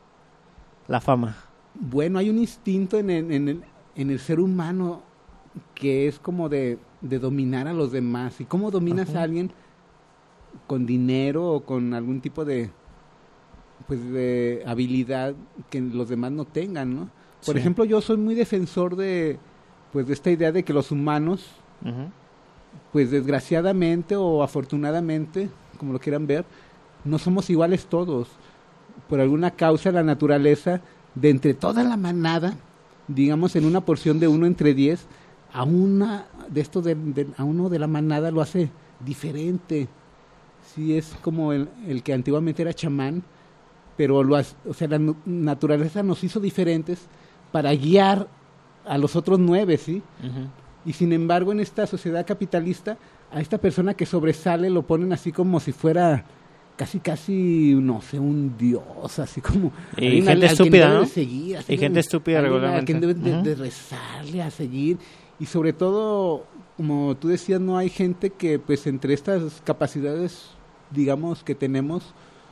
La fama. Bueno, hay un instinto en el, en el, en el ser humano que es como de, de dominar a los demás. ¿Y cómo dominas uh-huh. a alguien? Con dinero o con algún tipo de pues de habilidad que los demás no tengan, ¿no? Por Sí. ejemplo, yo soy muy defensor de, pues, de esta idea de que los humanos, Ujú. pues desgraciadamente o afortunadamente, como lo quieran ver, no somos iguales todos. Por alguna causa la naturaleza, de entre toda la manada, digamos en una porción de uno entre diez, a una de estos de, de- a uno de la manada lo hace diferente. Sí, es como el, el que antiguamente era chamán, pero lo hace- o sea, la nu- naturaleza nos hizo diferentes para guiar a los otros nueve, ¿sí? Ujú. Y sin embargo, en esta sociedad capitalista, a esta persona que sobresale lo ponen así como si fuera casi, casi, no sé, un dios, así como... Y alguien gente al- al quien estúpida, debe ¿no? de seguir, así Y como gente estúpida alguien regularmente. a quien debe de, Ujú. de rezarle, a seguir. Y sobre todo, como tú decías, no hay gente que, pues, entre estas capacidades, digamos, que tenemos,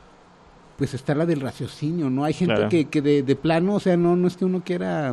pues está la del raciocinio, ¿no? Hay gente Claro. que, que de, de plano, o sea, no, no es que uno quiera...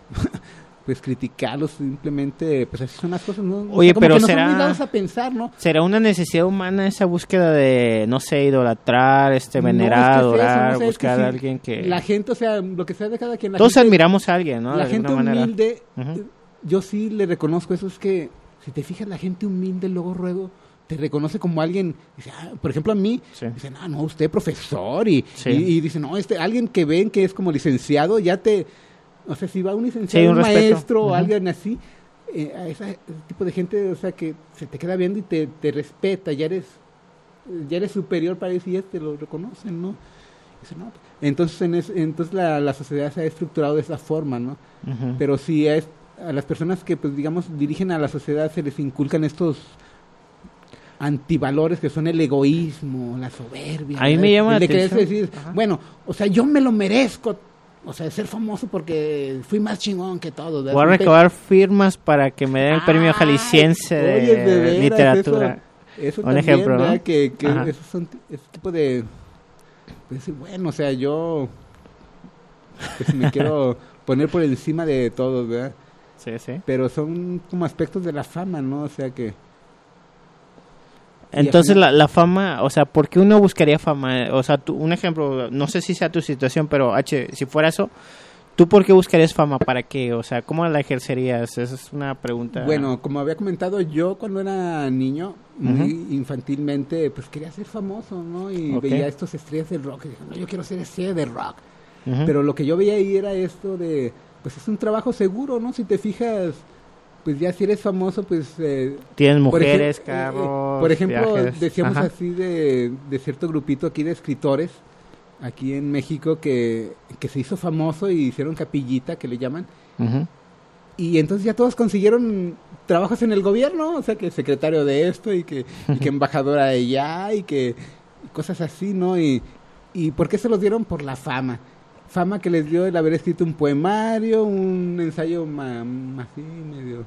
pues criticarlos, simplemente, pues así son las cosas, ¿no? O Oye, sea, como pero que no será- son muy dados a pensar, ¿no? ¿Será una necesidad humana esa búsqueda de, no sé, idolatrar, este, No, venerar, es que es eso, adorar, no sé, es que buscar sí, a alguien que... La gente, o sea, lo que sea de cada quien. La Todos gente, admiramos a alguien, ¿no? La De gente alguna manera. humilde, Ujú. eh, yo sí le reconozco eso, es que, si te fijas, la gente humilde, luego, ruego, te reconoce como alguien, dice, ah, por ejemplo, a mí, Sí. dicen, ah, no, usted profesor, y, Sí. y, y dicen, no, este, alguien que ven que es como licenciado, ya te, o sea, si va un licenciado, Sí, un, un respeto. maestro, o Ujú. alguien así, eh, a esa- ese tipo de gente, o sea, que se te queda viendo y te, te respeta, ya eres, ya eres superior para ellos y ya te lo reconocen, ¿no? Dice, no, entonces, en es- entonces la, la sociedad se ha estructurado de esa forma, ¿no? Ujú. Pero si es, a las personas que, pues, digamos, dirigen a la sociedad se les inculcan estos antivalores que son el egoísmo, la soberbia. A mí me ¿verdad? llama El la de quererse atención. decir, Ajá. bueno, o sea, yo me lo merezco, o sea, ser famoso porque fui más chingón que todos. ¿verdad? Voy a Un pe- recabar firmas para que me den el premio Ay, jalisciense de, oye, de veras, literatura. Eso, eso Un también, ejemplo, ¿no? ¿verdad? Que, que Ajá. esos son, ese tipo de, pues, decir, bueno, o sea, yo pues, me quiero poner por encima de todos, ¿verdad? Sí, sí. Pero son como aspectos de la fama, ¿no? O sea que... Entonces final- la, la fama, o sea, ¿por qué uno buscaría fama? O sea, tú, un ejemplo, no sé si sea tu situación, pero H, si fuera eso, ¿tú por qué buscarías fama? ¿Para qué? O sea, ¿cómo la ejercerías? Esa es una pregunta. Bueno, como había comentado, yo cuando era niño, muy infantilmente, pues quería ser famoso, ¿no? Y Ok. veía estos estrellas del rock y dije, no, yo quiero ser estrella de rock. Ujú. Pero lo que yo veía ahí era esto de, pues es un trabajo seguro, ¿no? Si te fijas, pues ya si eres famoso, pues... Eh, Tienes por ejem- mujeres, eh, eh, carros, por ejemplo, viajes. decíamos Ajá. así de, de cierto grupito aquí de escritores, aquí en México, que, que se hizo famoso y hicieron capillita, que le llaman. Ujú. Y entonces ya todos consiguieron trabajos en el gobierno, o sea, que secretario de esto y que, y que embajadora de allá y que y cosas así, ¿no? Y, ¿Y por qué se los dieron? Por la fama. Fama que les dio el haber escrito un poemario, un ensayo ma- ma- así medio...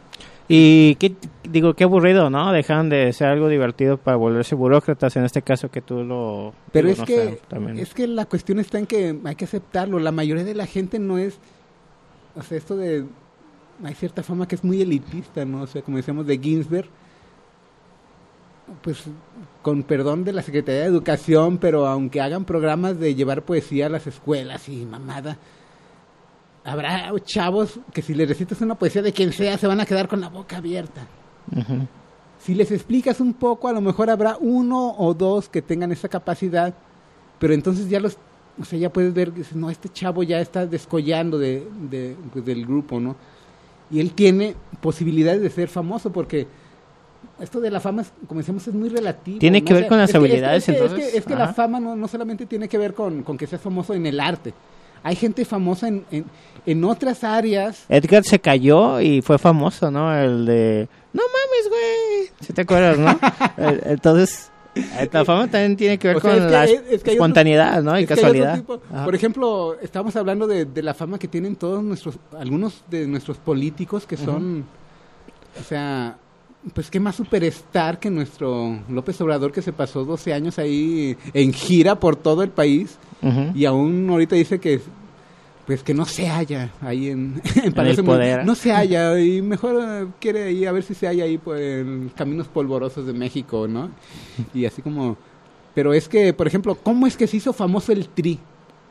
Y qué, digo, qué aburrido, ¿no? Dejan de ser algo divertido para volverse burócratas, en este caso que tú lo... Pero digo, es no que sé, también. es que la cuestión está en que hay que aceptarlo. La mayoría de la gente no es... O sea, esto de... Hay cierta fama que es muy elitista, ¿no? O sea, como decíamos de Ginsberg, pues con perdón de la Secretaría de Educación, pero aunque hagan programas de llevar poesía a las escuelas y mamada, habrá chavos que si les recitas una poesía de quien sea se van a quedar con la boca abierta. Ujú. Si les explicas un poco, a lo mejor habrá uno o dos que tengan esa capacidad, pero entonces ya los, o sea, ya puedes ver que dices, no, este chavo ya está descollando de, de, pues, del grupo, ¿no? Y él tiene posibilidades de ser famoso porque esto de la fama, es, como decíamos, es muy relativo. Tiene ¿no? que O ver sea, con las es que- es que- habilidades, es que, es que- entonces. Es que, la Ajá. fama no, no solamente tiene que ver con, con que seas famoso en el arte. Hay gente famosa en, en, en otras áreas. Edgar se cayó y fue famoso, ¿no? El de... No mames, güey. ¿Sí te acuerdas, no? El- Entonces, la fama también tiene que ver O sea, con es que- la es- es que hay otro- espontaneidad, ¿no? Y es que hay otro casualidad. tipo. Ajá. Por ejemplo, estamos hablando de, de la fama que tienen todos nuestros, algunos de nuestros políticos que son, o sea, pues qué más superstar que nuestro López Obrador, que se pasó doce años ahí en gira por todo el país Ujú. y aún ahorita dice que pues que no se halla ahí en, en Palacio el poder. No se halla y mejor eh, quiere ahí a ver si se halla ahí por en caminos polvorosos de México, ¿no? Y así como... Pero es que, por ejemplo, ¿cómo es que se hizo famoso el Tri?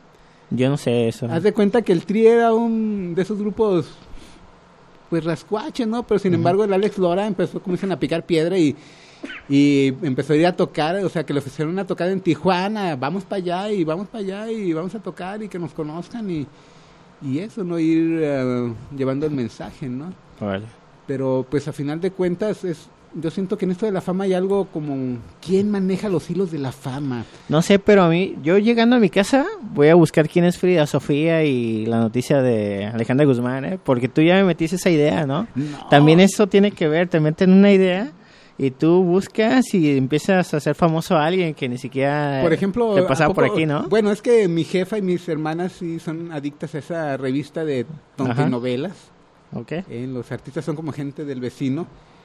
Yo no sé eso. Haz de cuenta que el Tri era un de esos grupos, pues rascuaches, ¿no? Pero sin uh-huh. embargo el Alex Lora empezó, como dicen, a picar piedra y, y empezó a ir a tocar, o sea, que le ofrecieron una tocada en Tijuana, vamos para allá y vamos para allá y vamos a tocar y que nos conozcan y, y eso, ¿no? Ir uh, llevando el mensaje, ¿no? Vale. Pero pues a final de cuentas es... Yo siento que en esto de la fama hay algo como... ¿Quién maneja los hilos de la fama? No sé, pero a mí... Yo llegando a mi casa voy a buscar quién es Frida Sofía y la noticia de Alejandra Guzmán, ¿eh? Porque tú ya me metiste esa idea, ¿no? No. También eso tiene que ver. Te meten una idea y tú buscas y empiezas a hacer famoso a alguien que ni siquiera... Por ejemplo... te pasaba poco, por aquí, ¿no? Bueno, es que mi jefa y mis hermanas sí son adictas a esa revista de tontelnovelas. Ok. Eh, los artistas son como gente del vecino.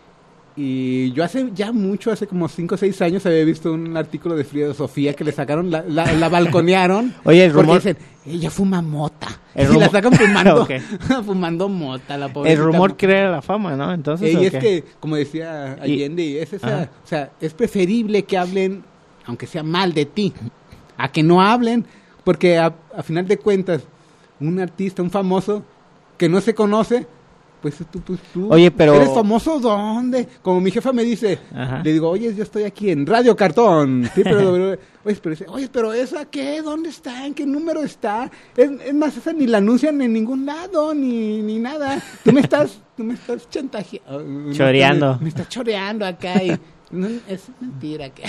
Y yo hace ya mucho, hace como cinco o seis años, había visto un artículo de Frida Sofía que le sacaron, la, la, la balconearon. Oye, el rumor... Porque dicen, ella fuma mota. El y rumor... la sacan fumando, okay. fumando mota, la pobrecita. El rumor crea la fama, ¿no? Entonces, Y okay. es que, como decía Allende, y... es esa, o sea, es preferible que hablen, aunque sea mal de ti, a que no hablen, porque a, a final de cuentas, un artista, un famoso, que no se conoce... Pues tú, pues tú, oye, pero... ¿eres famoso dónde? Como mi jefa me dice, Ajá. le digo, oye, yo estoy aquí en Radio Cartón. Sí, pero, oye, pero, dice, oye, pero ¿esa qué? ¿Dónde está? ¿En qué número está? Es, es más, esa ni la anuncian en ningún lado, ni, ni nada. Tú me estás, tú me estás chantajeando. Choreando. Me, me estás choreando acá y... No, es mentira. Que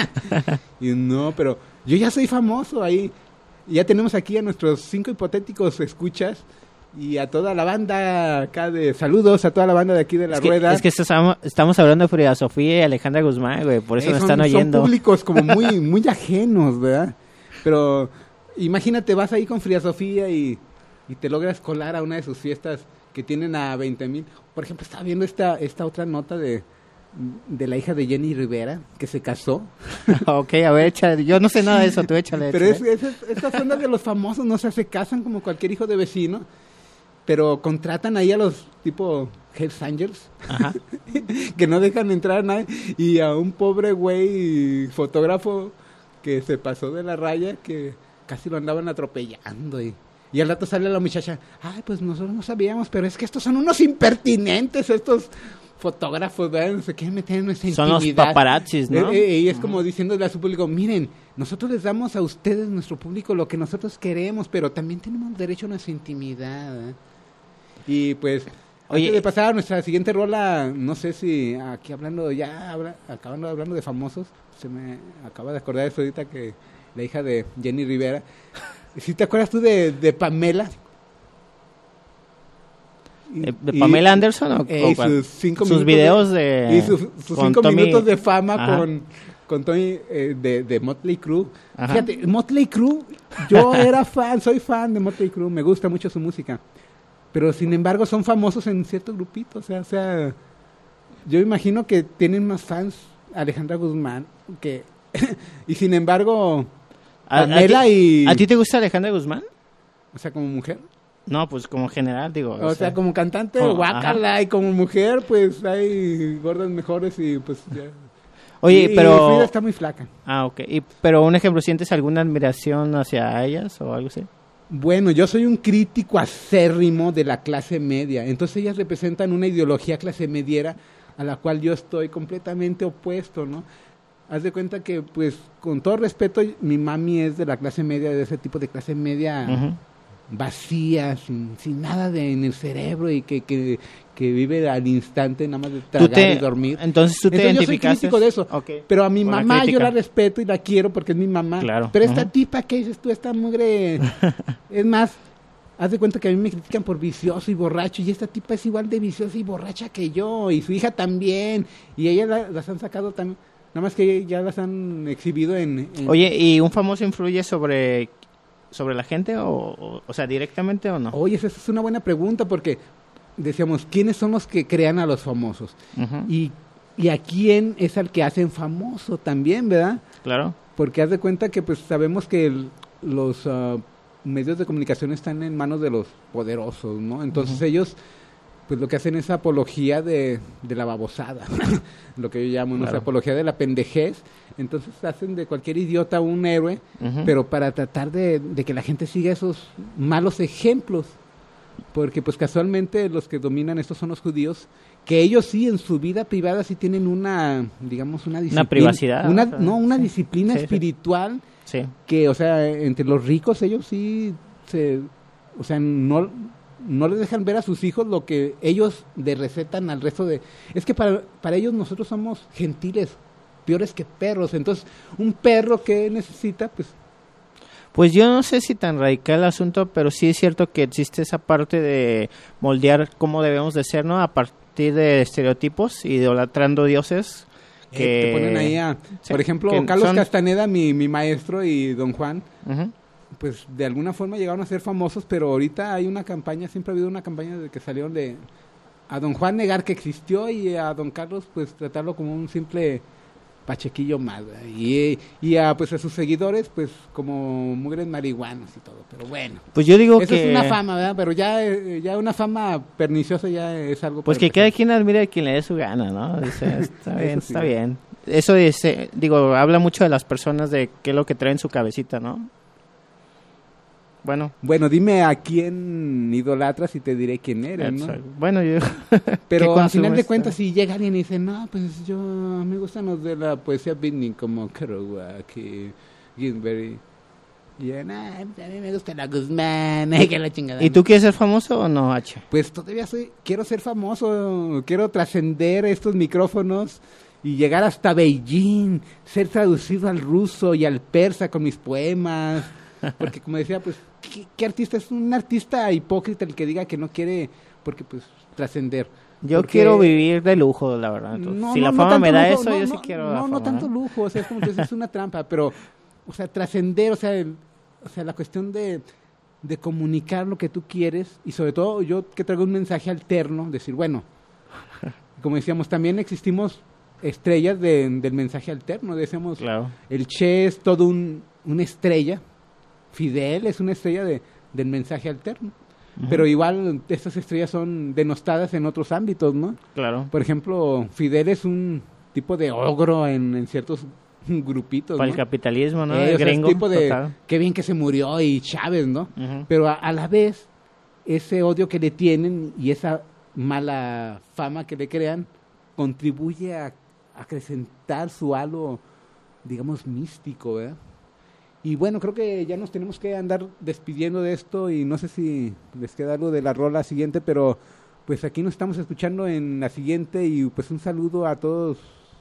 y no, pero yo ya soy famoso ahí. Ya tenemos aquí a nuestros cinco hipotéticos escuchas. Y a toda la banda acá de... Saludos a toda la banda de aquí de La es que, Rueda. Es que estamos, estamos hablando de Frida Sofía y Alejandra Guzmán, güey. Por eso eh, me son, están oyendo. Son públicos como muy, muy ajenos, ¿verdad? Pero imagínate, vas ahí con Frida Sofía y, y te logras colar a una de sus fiestas que tienen a veinte mil. Por ejemplo, estaba viendo esta, esta otra nota de... de la hija de Jenny Rivera, que se casó. Ok, a ver, échale. Yo no sé nada de eso, tú échale. Pero échale. es, es, estas ondas de los famosos, no sé, se casan como cualquier hijo de vecino, pero contratan ahí a los tipo Hells Angels, Ajá. que no dejan entrar a nadie, y a un pobre güey fotógrafo que se pasó de la raya, que casi lo andaban atropellando, y, y al rato sale la muchacha, ay, pues nosotros no sabíamos, pero es que estos son unos impertinentes, estos fotógrafos, ¿verdad? No sé qué, meten en esa Son intimidad. los paparazzis, ¿no? Eh, eh, y es como diciéndole a su público, miren, nosotros les damos a ustedes, nuestro público, lo que nosotros queremos, pero también tenemos derecho a nuestra intimidad, ¿eh? Y pues, Oye, antes de pasar a nuestra siguiente rola, no sé si aquí hablando, ya habla, acabando hablando de famosos, se me acaba de acordar de eso ahorita que la hija de Jenny Rivera. ¿Sí te acuerdas tú de, de Pamela? ¿De, de Pamela y, Anderson o, eh, o y cuál? sus cinco sus minutos videos de, de y sus, sus con cinco Tommy, minutos de fama ajá. con con Tony eh, de, de Motley Crue. Ajá. Fíjate, Motley Crue, yo era fan, soy fan de Motley Crue, me gusta mucho su música, pero sin embargo son famosos en ciertos grupitos, o sea, o sea yo imagino que tienen más fans Alejandra Guzmán que y sin embargo Pamela ¿A, a ti, y ¿A ti te gusta Alejandra Guzmán? o sea, como mujer. No, pues como general, digo. O, O, sea, sea, como cantante, como- guácala, y como mujer, pues hay gordas mejores y pues ya. Oye, Y pero... Frida está muy flaca. Ah, ok. Y, pero un ejemplo, ¿sientes alguna admiración hacia ellas o algo así? Bueno, yo soy un crítico acérrimo de la clase media, entonces ellas representan una ideología clase mediera a la cual yo estoy completamente opuesto, ¿no? Haz de cuenta que, pues, con todo respeto, mi mami es de la clase media, de ese tipo de clase media Ujú. vacía, sin, sin nada de, en el cerebro y que, que, que vive al instante nada más de Tú tragar te- y dormir. Entonces tú te Entonces yo soy identificaste... crítico de eso. Ok. Pero a mi Con la mamá yo crítica. la respeto y la quiero porque es mi mamá. Claro. Pero esta Ujú. tipa que dices tú, esta mugre... es más, haz de cuenta que a mí me critican por vicioso y borracho y esta tipa es igual de viciosa y borracha que yo y su hija también. Y ellas la- las han sacado también. Nada más que ya las han exhibido en... en- Oye, ¿y un famoso influye sobre sobre la gente o, o, o sea, directamente o no? Oye, esa es una buena pregunta porque decíamos, ¿quiénes son los que crean a los famosos? Ujú. Y, y a quién es al que hacen famoso también, ¿verdad? Claro. Porque haz de cuenta que pues sabemos que el- los ah, medios de comunicación están en manos de los poderosos, ¿no? Entonces Ujú. ellos pues lo que hacen es apología de, de la babosada, lo que yo llamo, ¿no? Claro. O sea, apología de la pendejez. Entonces hacen de cualquier idiota un héroe, Ujú. pero para tratar de, de que la gente siga esos malos ejemplos. Porque pues casualmente los que dominan estos son los judíos, que ellos sí en su vida privada sí tienen una, digamos, una disciplina. privacidad, Una, o sea, no, una sí. disciplina Sí, sí. espiritual Sí. que, o sea, entre los ricos ellos sí se, o sea, no, no les dejan ver a sus hijos lo que ellos de recetan al resto de... Es que para, para ellos nosotros somos gentiles, peores que perros. Entonces, un perro que necesita, pues... Pues yo no sé si tan radical el asunto, pero sí es cierto que existe esa parte de moldear cómo debemos de ser, ¿no? A partir de estereotipos, idolatrando dioses. eh, Que te ponen ahí a... Sí, por ejemplo, que Carlos son- Castaneda, mi, mi maestro, y don Juan, Ujú. pues de alguna forma llegaron a ser famosos, pero ahorita hay una campaña, siempre ha habido una campaña de que salieron de... A don Juan negar que existió y a don Carlos pues tratarlo como un simple pachequillo más, ¿verdad? y, y a pues a sus seguidores pues como mugres marihuanos y todo, pero bueno. Pues yo digo Eso que... es una fama, ¿verdad? Pero ya, eh, ya una fama perniciosa ya es algo... Pues para que cada empezar. quien admire a quien le dé su gana, ¿no? Dice, está bien, Eso sí. está bien. Eso es, eh, digo, habla mucho de las personas, de qué es lo que traen en su cabecita, ¿no? Bueno, Bueno, dime a quién idolatras y te diré quién eres, ¿no? exacto. Bueno, yo... Pero ¿qué al final de consumes? cuentas, si llega alguien y dice, no, pues yo me gustan los de la poesía beatnik como Kerouac y Ginsberg. Y yo, nah, a mí me gusta la Guzmán, que la chingada. ¿Y tú quieres ser famoso o no, H? Pues todavía soy, quiero ser famoso, quiero trascender estos micrófonos y llegar hasta Beijing, ser traducido al ruso y al persa con mis poemas. Porque como decía, pues, ¿qué, qué artista? Es un artista hipócrita el que diga que no quiere, porque pues, trascender. Yo Porque- quiero vivir de lujo, la verdad. Entonces, No, si no, la no fama tanto me da lujo, eso, no, yo no, sí quiero No, la no fama, tanto ¿no? lujo, o sea, es como que es una trampa, pero, o sea, trascender, o sea, el- o sea, la cuestión de, de comunicar lo que tú quieres y sobre todo yo que traigo un mensaje alterno, decir, bueno, como decíamos, también existimos estrellas de- del mensaje alterno, decíamos, Claro. el Che es todo un, una estrella, Fidel es una estrella de, del mensaje alterno, Ujú. pero igual estas estrellas son denostadas en otros ámbitos, ¿no? Claro. Por ejemplo, Fidel es un tipo de ogro en, en ciertos grupitos, Para ¿no? el capitalismo, ¿no? Eh, El o sea, es gringo, tipo de total. qué bien que se murió y Chávez, ¿no? Ujú. Pero a, a la vez, ese odio que le tienen y esa mala fama que le crean contribuye a acrecentar su halo, digamos, místico, ¿verdad? Y bueno, creo que ya nos tenemos que andar despidiendo de esto y no sé si les queda algo de la rola siguiente, pero pues aquí nos estamos escuchando en la siguiente y pues un saludo a todos.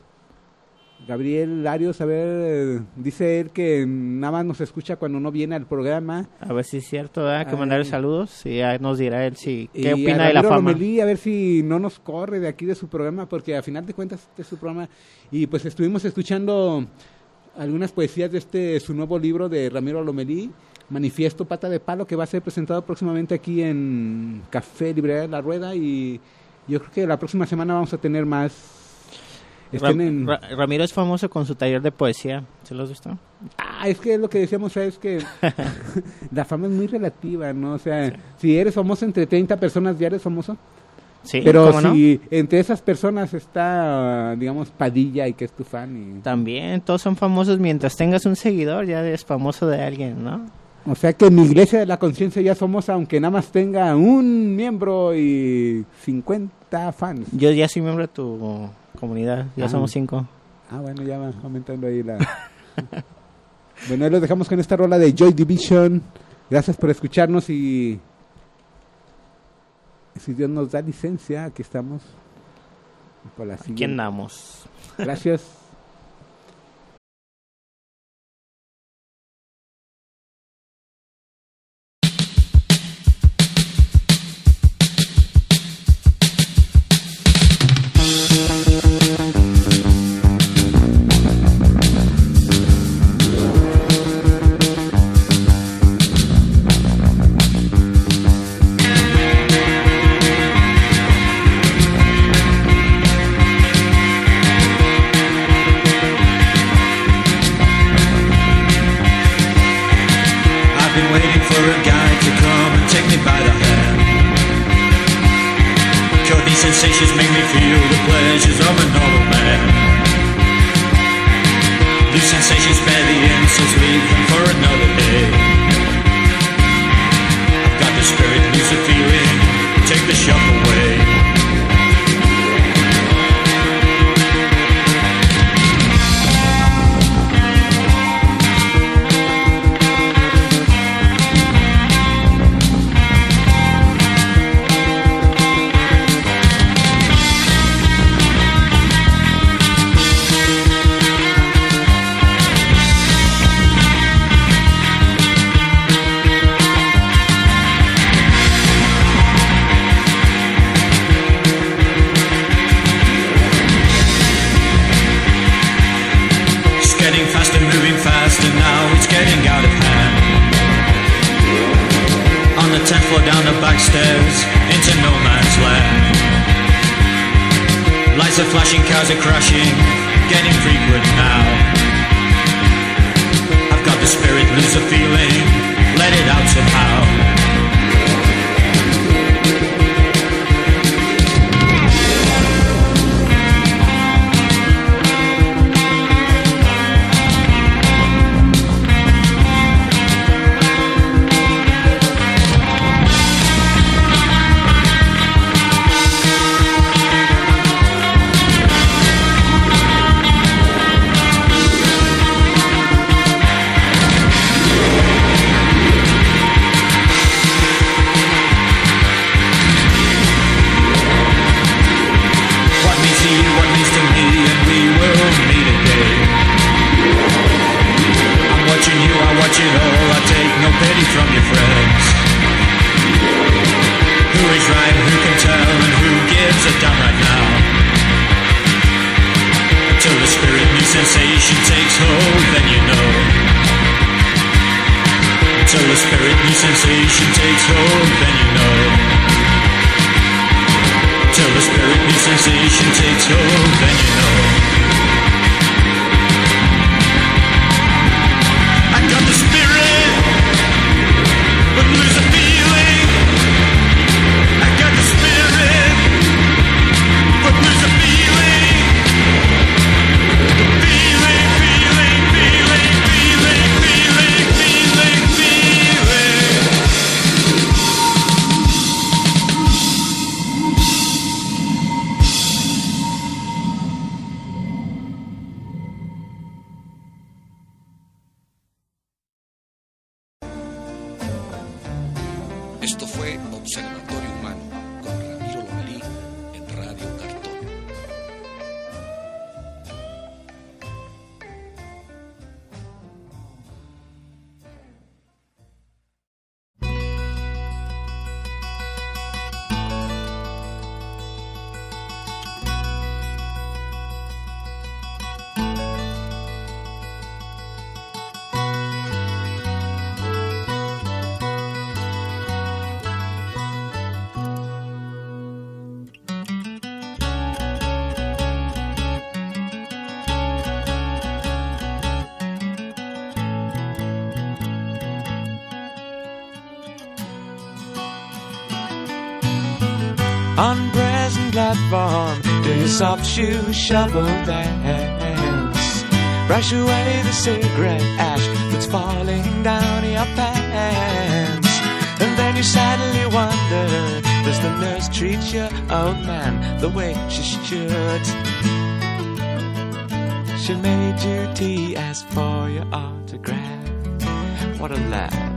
Gabriel Arios, a ver, eh, dice él que nada más nos escucha cuando no viene al programa. A ver si es cierto, ¿verdad? Que Ay. mandarle saludos y ya nos dirá él si Y qué a opina de la Ramiro fama. Lomelí, a ver si no nos corre de aquí de su programa, porque a final de cuentas este es su programa. Y pues estuvimos escuchando algunas poesías de este su nuevo libro de Ramiro Lomelí, Manifiesto Pata de Palo, que va a ser presentado próximamente aquí en Café Librería de la Rueda. Y yo creo que la próxima semana vamos a tener más. Estén Ra- en- Ra- Ramiro es famoso con su taller de poesía. ¿Se los has visto? Ah, es que lo que decíamos es que la fama es muy relativa, ¿no? O sea, si eres famoso entre treinta personas, ya eres famoso. Sí, Pero ¿cómo no? si entre esas personas está, digamos, Padilla y que es tu fan. Y... También, todos son famosos. Mientras tengas un seguidor, ya eres famoso de alguien, ¿no? O sea que mi iglesia de la conciencia ya es famosa, aunque nada más tenga un miembro y cincuenta fans. Yo ya soy miembro de tu comunidad. Ya Ah. somos cinco. Ah, bueno, ya va aumentando ahí la... Bueno, ahí los dejamos con esta rola de Joy Division. Gracias por escucharnos y... Si Dios nos da licencia, aquí estamos. Por la Aquí siguiente. andamos. Gracias. I've been waiting for a guy to come and take me by the hand. sensations make me feel the pleasures of a normal man. These sensations bear the insults, leave them for another day. I've got the spirit, lose the feeling, take the shock away. Tenth floor down the back stairs into no man's land. Lights are flashing, cars are crashing, getting frequent now. I've got the spirit, lose the feeling, let it out somehow. Sensation takes hold, then you know. Until the spirit new sensation takes hold, then you know. Till the spirit new sensation takes hold, then you know. I got the spirit, but lose the feeling. I got the spirit, but lose the feeling. Esto fue Observatorio Humano con Ramiro Lomelí en Radio Cartón. On present platform, do your soft shoe shuffle dance. Brush away the cigarette ash that's falling down your pants. And then you sadly wonder, does the nurse treat your old man the way she should? She made you tea, asked for your autograph. What a laugh.